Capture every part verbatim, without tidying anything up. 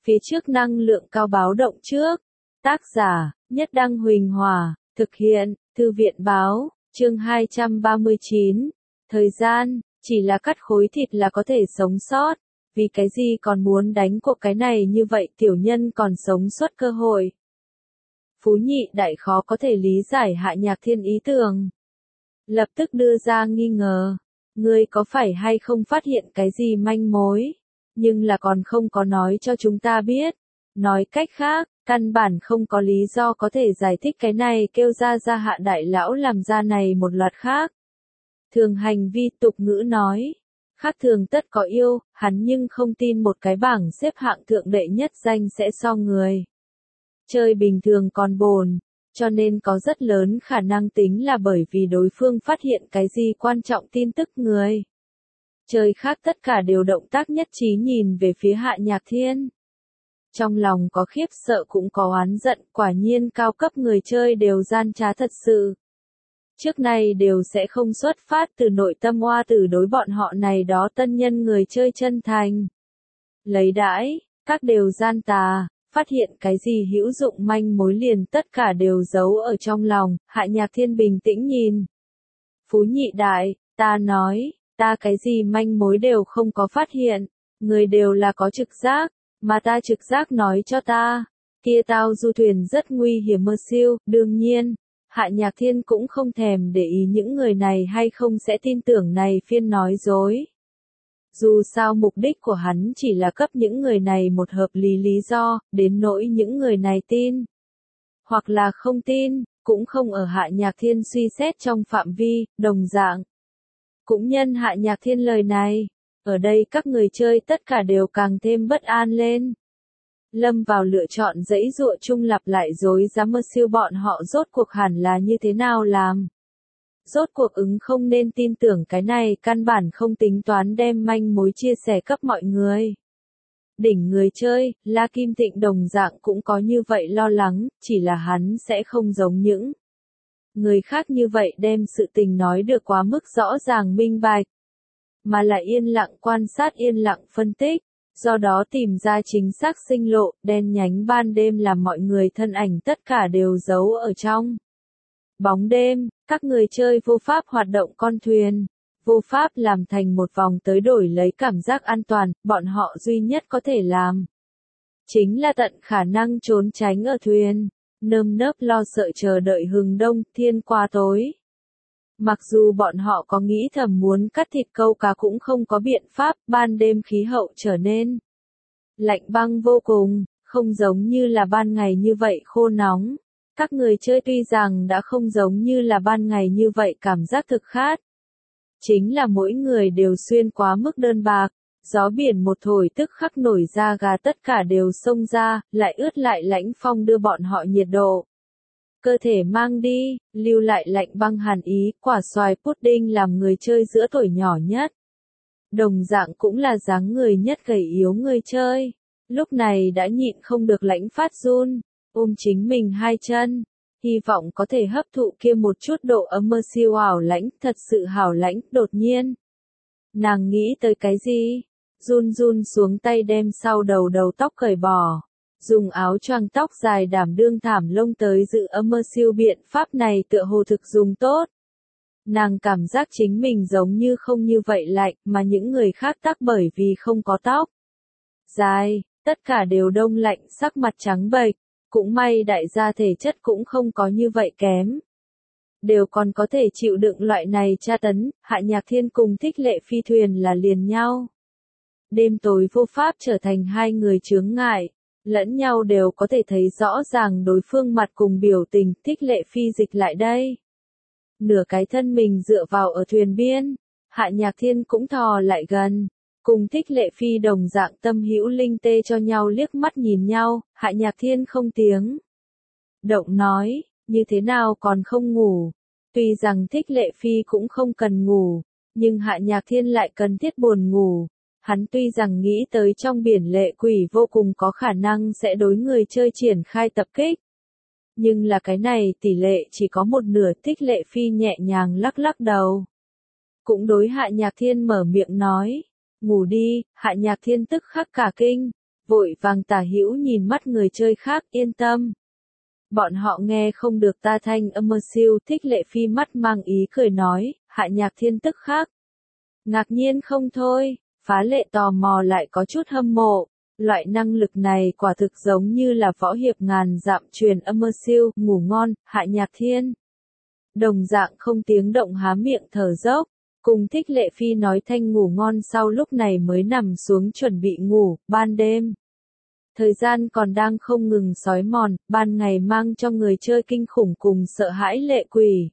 Phía trước năng lượng cao báo động trước. Tác giả, Nhất Đăng Huỳnh Hòa, thực hiện, Thư viện Báo, chương hai trăm ba mươi chín. Thời gian, chỉ là cắt khối thịt là có thể sống sót, vì cái gì còn muốn đánh cuộc cái này như vậy tiểu nhân còn sống suốt cơ hội. Phú Nhị Đại khó có thể lý giải Hạ Nhạc Thiên ý tưởng. Lập tức đưa ra nghi ngờ, ngươi có phải hay không phát hiện cái gì manh mối, nhưng là còn không có nói cho chúng ta biết. Nói cách khác, căn bản không có lý do có thể giải thích cái này kêu ra ra Hạ Đại Lão làm ra này một loạt khác. Thường hành vi tục ngữ nói, khác thường tất có yêu, hắn nhưng không tin một cái bảng xếp hạng thượng đệ nhất danh sẽ so người chơi bình thường còn bồn, cho nên có rất lớn khả năng tính là bởi vì đối phương phát hiện cái gì quan trọng tin tức người chơi khác tất cả đều động tác nhất trí nhìn về phía Hạ Nhạc Thiên. Trong lòng có khiếp sợ cũng có oán giận, quả nhiên cao cấp người chơi đều gian trá thật sự. Trước này đều sẽ không xuất phát từ nội tâm oa tử đối bọn họ này đó tân nhân người chơi chân thành. Lấy đãi, các đều gian tà, phát hiện cái gì hữu dụng manh mối liền tất cả đều giấu ở trong lòng. Hạ Nhạc Thiên bình tĩnh nhìn. Phú Nhị Đại, ta nói, ta cái gì manh mối đều không có phát hiện, người đều là có trực giác, mà ta trực giác nói cho ta, kia tao du thuyền rất nguy hiểm mơ siêu, đương nhiên. Hạ Nhạc Thiên cũng không thèm để ý những người này hay không sẽ tin tưởng này phiên nói dối. Dù sao mục đích của hắn chỉ là cấp những người này một hợp lý lý do, đến nỗi những người này tin. Hoặc là không tin, cũng không ở Hạ Nhạc Thiên suy xét trong phạm vi, đồng dạng. Cũng nhân Hạ Nhạc Thiên lời này, ở đây các người chơi tất cả đều càng thêm bất an lên. Lâm vào lựa chọn dãy dụa chung lặp lại dối giá mơ siêu bọn họ rốt cuộc hẳn là như thế nào làm. Rốt cuộc ứng không nên tin tưởng cái này căn bản không tính toán đem manh mối chia sẻ cấp mọi người. Đỉnh người chơi, La Kim Tịnh đồng dạng cũng có như vậy lo lắng, chỉ là hắn sẽ không giống những người khác như vậy đem sự tình nói được quá mức rõ ràng minh bạch, mà là yên lặng quan sát yên lặng phân tích. Do đó tìm ra chính xác sinh lộ, đen nhánh ban đêm làm mọi người thân ảnh tất cả đều giấu ở trong bóng đêm, các người chơi vô pháp hoạt động con thuyền, vô pháp làm thành một vòng tới đổi lấy cảm giác an toàn, bọn họ duy nhất có thể làm chính là tận khả năng trốn tránh ở thuyền, nơm nớp lo sợ chờ đợi hừng đông, thiên qua tối. Mặc dù bọn họ có nghĩ thầm muốn cắt thịt câu cá cũng không có biện pháp, ban đêm khí hậu trở nên lạnh băng vô cùng, không giống như là ban ngày như vậy khô nóng. Các người chơi tuy rằng đã không giống như là ban ngày như vậy cảm giác thực khát. Chính là mỗi người đều xuyên quá mức đơn bạc, gió biển một thổi tức khắc nổi da gà tất cả đều xông ra, lại ướt lại lãnh phong đưa bọn họ nhiệt độ. Cơ thể mang đi, lưu lại lạnh băng hàn ý, quả xoài pudding làm người chơi giữa tuổi nhỏ nhất. Đồng dạng cũng là dáng người nhất gầy yếu người chơi. Lúc này đã nhịn không được lãnh phát run, ôm chính mình hai chân. Hy vọng có thể hấp thụ kia một chút độ ấm mơ siêu ảo lãnh, thật sự hảo lãnh, đột nhiên. Nàng nghĩ tới cái gì? Run run xuống tay đem sau đầu đầu tóc cởi bỏ. Dùng áo choàng tóc dài đảm đương thảm lông tới giữ ấm mơ siêu biện pháp này tựa hồ thực dùng tốt. Nàng cảm giác chính mình giống như không như vậy lạnh, mà những người khác tắc bởi vì không có tóc dài, tất cả đều đông lạnh sắc mặt trắng bệch, cũng may đại gia thể chất cũng không có như vậy kém. Đều còn có thể chịu đựng loại này tra tấn, Hạ Nhạc Thiên cùng Thích Lệ Phi thuyền là liền nhau. Đêm tối vô pháp trở thành hai người chướng ngại. Lẫn nhau đều có thể thấy rõ ràng đối phương mặt cùng biểu tình. Thích Lệ Phi dịch lại đây. Nửa cái thân mình dựa vào ở thuyền biên, Hạ Nhạc Thiên cũng thò lại gần, cùng Thích Lệ Phi đồng dạng tâm hữu linh tê cho nhau liếc mắt nhìn nhau. Hạ Nhạc Thiên không tiếng động nói, như thế nào còn không ngủ. Tuy rằng Thích Lệ Phi cũng không cần ngủ, nhưng Hạ Nhạc Thiên lại cần thiết buồn ngủ. Hắn tuy rằng nghĩ tới trong biển lệ quỷ vô cùng có khả năng sẽ đối người chơi triển khai tập kích. Nhưng là cái này tỷ lệ chỉ có một nửa. Thích Lệ Phi nhẹ nhàng lắc lắc đầu. Cũng đối Hạ Nhạc Thiên mở miệng nói, ngủ đi. Hạ Nhạc Thiên tức khắc cả kinh, vội vàng tả hữu nhìn mắt người chơi khác, yên tâm. Bọn họ nghe không được ta thanh âm mơ siêu. Thích Lệ Phi mắt mang ý cười nói, Hạ Nhạc Thiên tức khắc. Ngạc nhiên không thôi, Phá Lệ tò mò lại có chút hâm mộ. Loại năng lực này quả thực giống như là võ hiệp ngàn dặm truyền âm mơ siêu, ngủ ngon, Hạ Nhạc Thiên. Đồng dạng không tiếng động há miệng thở dốc, cùng Thích Lệ Phi nói thanh ngủ ngon sau lúc này mới nằm xuống chuẩn bị ngủ, ban đêm. Thời gian còn đang không ngừng sói mòn, ban ngày mang cho người chơi kinh khủng cùng sợ hãi lệ quỷ.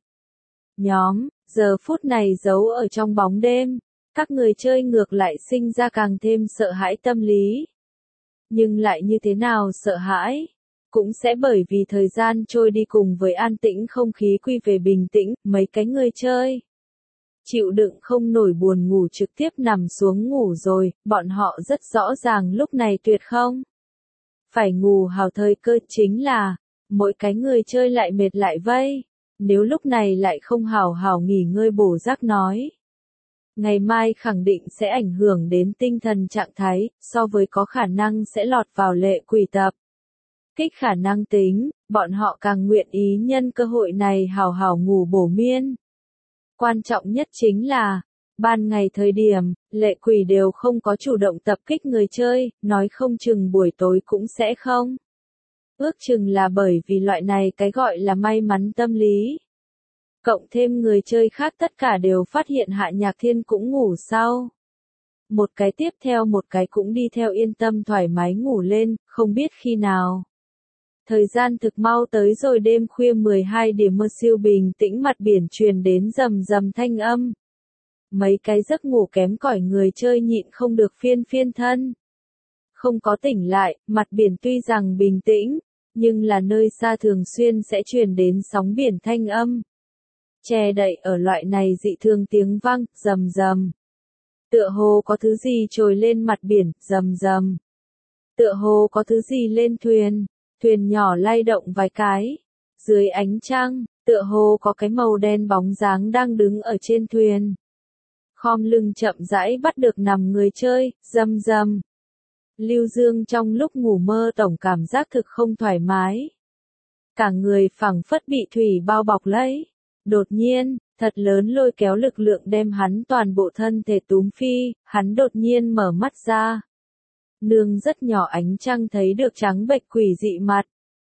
Nhóm, giờ phút này giấu ở trong bóng đêm, các người chơi ngược lại sinh ra càng thêm sợ hãi tâm lý. Nhưng lại như thế nào sợ hãi? Cũng sẽ bởi vì thời gian trôi đi cùng với an tĩnh không khí quy về bình tĩnh, mấy cái người chơi. Chịu đựng không nổi buồn ngủ trực tiếp nằm xuống ngủ rồi, bọn họ rất rõ ràng lúc này tuyệt không. Phải ngủ hào thời cơ chính là, mỗi cái người chơi lại mệt lại vây, nếu lúc này lại không hào hào nghỉ ngơi bổ giấc nói. Ngày mai khẳng định sẽ ảnh hưởng đến tinh thần trạng thái, so với có khả năng sẽ lọt vào lệ quỷ tập. Kích khả năng tính, bọn họ càng nguyện ý nhân cơ hội này hào hào ngủ bổ miên. Quan trọng nhất chính là, ban ngày thời điểm, lệ quỷ đều không có chủ động tập kích người chơi, nói không chừng buổi tối cũng sẽ không. Ước chừng là bởi vì loại này cái gọi là may mắn tâm lý. Cộng thêm người chơi khác tất cả đều phát hiện Hạ Nhạc Thiên cũng ngủ sau. Một cái tiếp theo một cái cũng đi theo yên tâm thoải mái ngủ lên, không biết khi nào. Thời gian thực mau tới rồi, đêm khuya mười hai điểm mơ siêu bình tĩnh, mặt biển truyền đến rầm rầm thanh âm. Mấy cái giấc ngủ kém cỏi người chơi nhịn không được phiên phiên thân. Không có tỉnh lại, mặt biển tuy rằng bình tĩnh, nhưng là nơi xa thường xuyên sẽ truyền đến sóng biển thanh âm. Che đậy ở loại này dị thường tiếng vang, rầm rầm. Tựa hồ có thứ gì trồi lên mặt biển, rầm rầm. Tựa hồ có thứ gì lên thuyền, thuyền nhỏ lay động vài cái. Dưới ánh trăng, tựa hồ có cái màu đen bóng dáng đang đứng ở trên thuyền. Khom lưng chậm rãi bắt được nằm người chơi, rầm rầm. Lưu Dương trong lúc ngủ mơ tổng cảm giác thực không thoải mái. Cả người phẳng phất bị thủy bao bọc lấy. Đột nhiên, thật lớn lôi kéo lực lượng đem hắn toàn bộ thân thể túm phi, hắn đột nhiên mở mắt ra. Nương rất nhỏ ánh trăng thấy được trắng bệch quỷ dị mặt.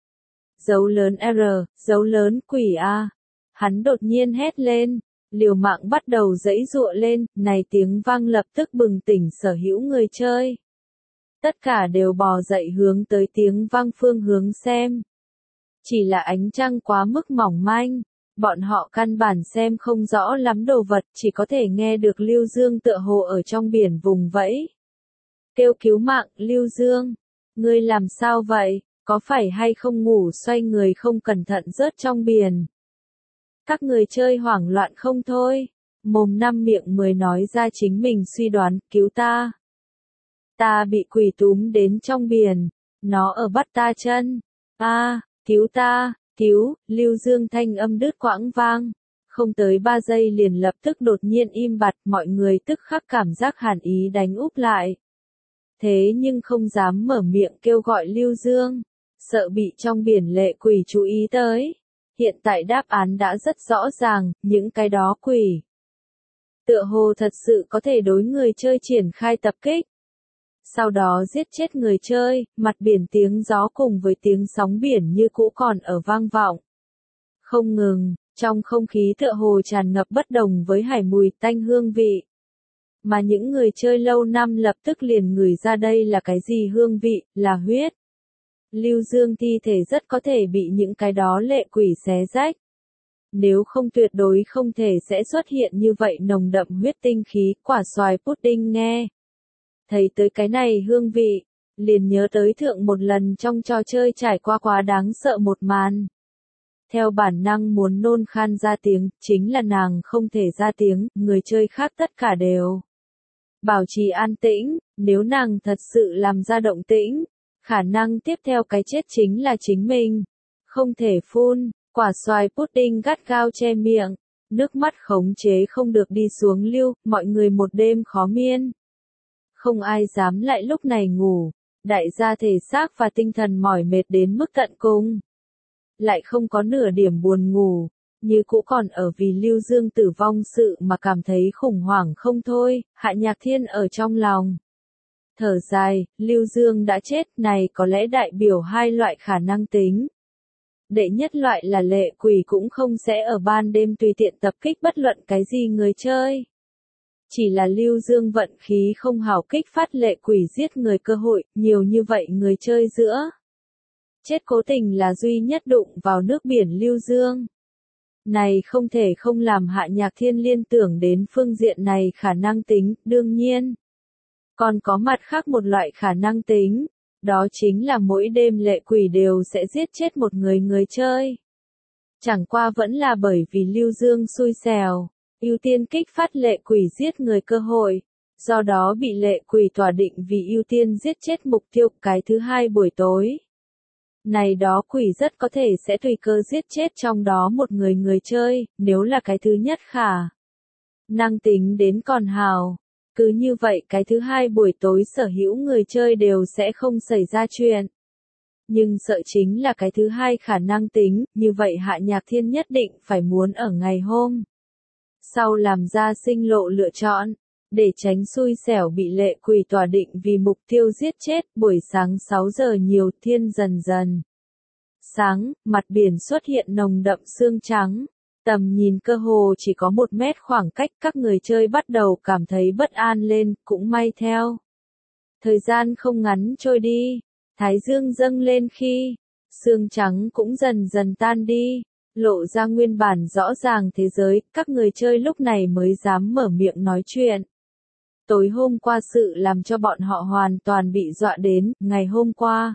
Dấu lớn R, dấu lớn quỷ A. Hắn đột nhiên hét lên, liều mạng bắt đầu giãy giụa lên, này tiếng vang lập tức bừng tỉnh sở hữu người chơi. Tất cả đều bò dậy hướng tới tiếng vang phương hướng xem. Chỉ là ánh trăng quá mức mỏng manh, bọn họ căn bản xem không rõ lắm đồ vật, chỉ có thể nghe được Lưu Dương tựa hồ ở trong biển vùng vẫy. Kêu cứu mạng, Lưu Dương, ngươi làm sao vậy, có phải hay không ngủ xoay người không cẩn thận rớt trong biển. Các người chơi hoảng loạn không thôi, mồm năm miệng mười nói ra chính mình suy đoán, cứu ta. Ta bị quỷ túm đến trong biển, nó ở bắt ta chân, a, cứu ta, cứu, Lưu Dương thanh âm đứt quãng vang. Không tới ba giây liền lập tức đột nhiên im bặt, mọi người tức khắc cảm giác hàn ý đánh úp lại. Thế nhưng không dám mở miệng kêu gọi Lưu Dương, sợ bị trong biển lệ quỷ chú ý tới. Hiện tại đáp án đã rất rõ ràng, những cái đó quỷ. Tựa hồ thật sự có thể đối người chơi triển khai tập kích. Sau đó giết chết người chơi, mặt biển tiếng gió cùng với tiếng sóng biển như cũ còn ở vang vọng. Không ngừng, trong không khí tựa hồ tràn ngập bất đồng với hải mùi tanh hương vị. Mà những người chơi lâu năm lập tức liền ngửi ra đây là cái gì hương vị, là huyết. Lưu Dương thi thể rất có thể bị những cái đó lệ quỷ xé rách. Nếu không tuyệt đối không thể sẽ xuất hiện như vậy nồng đậm huyết tinh khí, quả xoài pudding nghe. Thấy tới cái này hương vị, liền nhớ tới thượng một lần trong trò chơi trải qua quá đáng sợ một màn. Theo bản năng muốn nôn khan ra tiếng, chính là nàng không thể ra tiếng, người chơi khác tất cả đều bảo trì an tĩnh, nếu nàng thật sự làm ra động tĩnh, khả năng tiếp theo cái chết chính là chính mình. Không thể phun, quả xoài pudding gắt gao che miệng, nước mắt khống chế không được đi xuống lưu, mọi người một đêm khó miên. Không ai dám lại lúc này ngủ, đại gia thể xác và tinh thần mỏi mệt đến mức tận cùng. Lại không có nửa điểm buồn ngủ, như cũ còn ở vì Lưu Dương tử vong sự mà cảm thấy khủng hoảng không thôi, Hạ Nhạc Thiên ở trong lòng. Thở dài, Lưu Dương đã chết, này có lẽ đại biểu hai loại khả năng tính. Đệ nhất loại là lệ quỷ cũng không sẽ ở ban đêm tùy tiện tập kích bất luận cái gì người chơi. Chỉ là Lưu Dương vận khí không hảo kích phát lệ quỷ giết người cơ hội, nhiều như vậy người chơi giữa. Chết cố tình là duy nhất đụng vào nước biển Lưu Dương. Này không thể không làm Hạ Nhạc Thiên liên tưởng đến phương diện này khả năng tính, đương nhiên. Còn có mặt khác một loại khả năng tính, đó chính là mỗi đêm lệ quỷ đều sẽ giết chết một người người chơi. Chẳng qua vẫn là bởi vì Lưu Dương xui xẻo, ưu tiên kích phát lệ quỷ giết người cơ hội, do đó bị lệ quỷ tỏa định vì ưu tiên giết chết mục tiêu cái thứ hai buổi tối. Này đó quỷ rất có thể sẽ tùy cơ giết chết trong đó một người người chơi, nếu là cái thứ nhất khả năng tính đến còn hào. Cứ như vậy cái thứ hai buổi tối sở hữu người chơi đều sẽ không xảy ra chuyện. Nhưng sợ chính là cái thứ hai khả năng tính, như vậy Hạ Nhạc Thiên nhất định phải muốn ở ngày hôm sau làm ra sinh lộ lựa chọn, để tránh xui xẻo bị lệ quỷ tỏa định vì mục tiêu giết chết. Buổi sáng sáu giờ nhiều, thiên dần dần sáng, mặt biển xuất hiện nồng đậm sương trắng. Tầm nhìn cơ hồ chỉ có một mét khoảng cách, các người chơi bắt đầu cảm thấy bất an lên, cũng may theo. Thời gian không ngắn trôi đi, thái dương dâng lên khi, sương trắng cũng dần dần tan đi, lộ ra nguyên bản rõ ràng thế giới, các người chơi lúc này mới dám mở miệng nói chuyện. Tối hôm qua sự làm cho bọn họ hoàn toàn bị dọa đến, ngày hôm qua.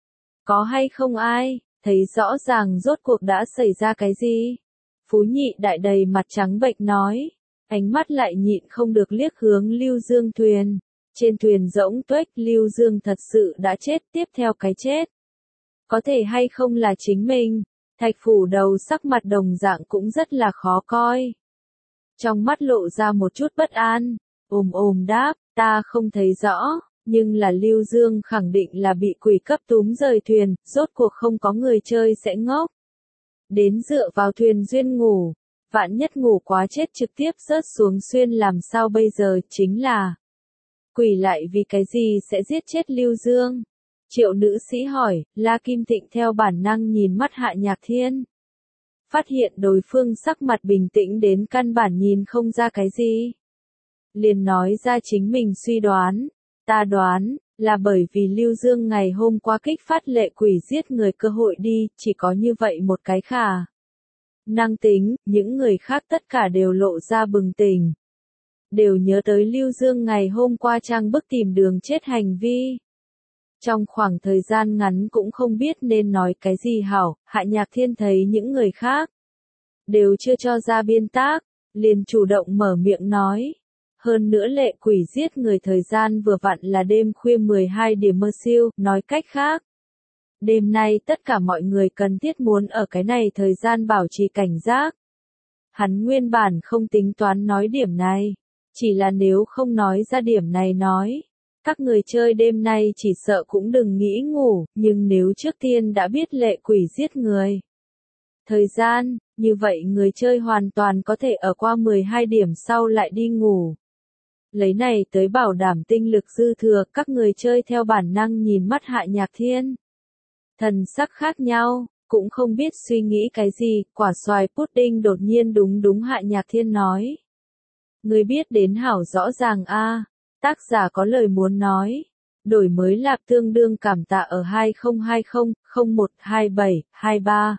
Có hay không ai, thấy rõ ràng rốt cuộc đã xảy ra cái gì? Phú Nhị Đại đầy mặt trắng bệch nói, ánh mắt lại nhịn không được liếc hướng Lưu Dương thuyền. Trên thuyền rỗng tuếch, Lưu Dương thật sự đã chết, tiếp theo cái chết. Có thể hay không là chính mình, Thạch Phủ Đầu sắc mặt đồng dạng cũng rất là khó coi. Trong mắt lộ ra một chút bất an, ồm ồm đáp, ta không thấy rõ, nhưng là Lưu Dương khẳng định là bị quỷ cấp túm rời thuyền, rốt cuộc không có người chơi sẽ ngốc. Đến dựa vào thuyền duyên ngủ, vạn nhất ngủ quá chết trực tiếp rớt xuống xuyên làm sao bây giờ, chính là quỷ lại vì cái gì sẽ giết chết Lưu Dương? Triệu nữ sĩ hỏi, La Kim Tịnh theo bản năng nhìn mắt Hạ Nhạc Thiên. Phát hiện đối phương sắc mặt bình tĩnh đến căn bản nhìn không ra cái gì. Liền nói ra chính mình suy đoán, ta đoán, là bởi vì Lưu Dương ngày hôm qua kích phát lệ quỷ giết người cơ hội đi, chỉ có như vậy một cái khả năng tính, những người khác tất cả đều lộ ra bừng tỉnh. Đều nhớ tới Lưu Dương ngày hôm qua trang bức tìm đường chết hành vi. Trong khoảng thời gian ngắn cũng không biết nên nói cái gì hảo, Hạ Nhạc Thiên thấy những người khác đều chưa cho ra biên tác, liền chủ động mở miệng nói. Hơn nữa lệ quỷ giết người thời gian vừa vặn là đêm khuya mười hai điểm mơ siêu, nói cách khác. Đêm nay tất cả mọi người cần thiết muốn ở cái này thời gian bảo trì cảnh giác. Hắn nguyên bản không tính toán nói điểm này, chỉ là nếu không nói ra điểm này nói. Các người chơi đêm nay chỉ sợ cũng đừng nghĩ ngủ, nhưng nếu trước tiên đã biết lệ quỷ giết người. Thời gian, như vậy người chơi hoàn toàn có thể ở qua mười hai điểm sau lại đi ngủ. Lấy này tới bảo đảm tinh lực dư thừa, các người chơi theo bản năng nhìn mắt Hạ Nhạc Thiên. Thần sắc khác nhau, cũng không biết suy nghĩ cái gì, quả xoài pudding đột nhiên đúng đúng Hạ Nhạc Thiên nói. Người biết đến hảo rõ ràng a. Tác giả có lời muốn nói. Đổi mới lạp tương đương cảm tạ ở hai không hai không, không một hai bảy, hai ba.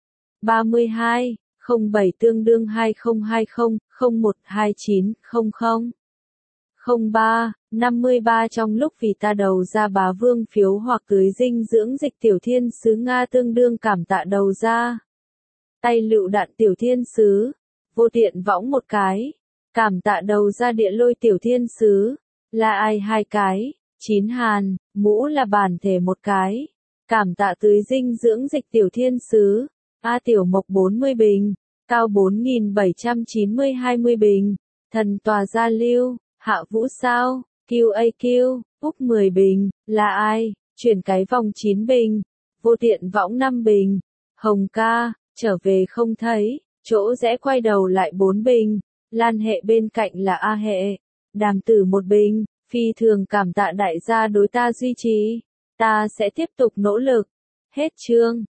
ba mươi hai, không bảy tương đương hai không hai không, không một hai chín, không không. không ba, năm mươi ba trong lúc vì ta đầu ra bá vương phiếu hoặc tưới dinh dưỡng dịch tiểu thiên sứ Nga tương đương cảm tạ đầu ra. Tay lựu đạn tiểu thiên sứ. Vô tiện võng một cái. Cảm tạ đầu ra địa lôi tiểu thiên sứ. Là ai hai cái. Chín hàn, mũ là bản thể một cái. Cảm tạ tưới dinh dưỡng dịch tiểu thiên sứ. A tiểu mộc bốn mươi bình. Cao bốn nghìn bảy trăm chín mươi hai mươi bình. Thần tòa gia lưu. Hạ vũ sao, Q A Q, Úc mười bình, là ai? chuyển cái vòng chín bình, vô tiện võng năm bình, Hồng ca, trở về không thấy, chỗ rẽ quay đầu lại bốn bình, Lan hệ bên cạnh là A hệ, Đàm tử một bình, phi thường cảm tạ đại gia đối ta duy trì, ta sẽ tiếp tục nỗ lực. Hết chương.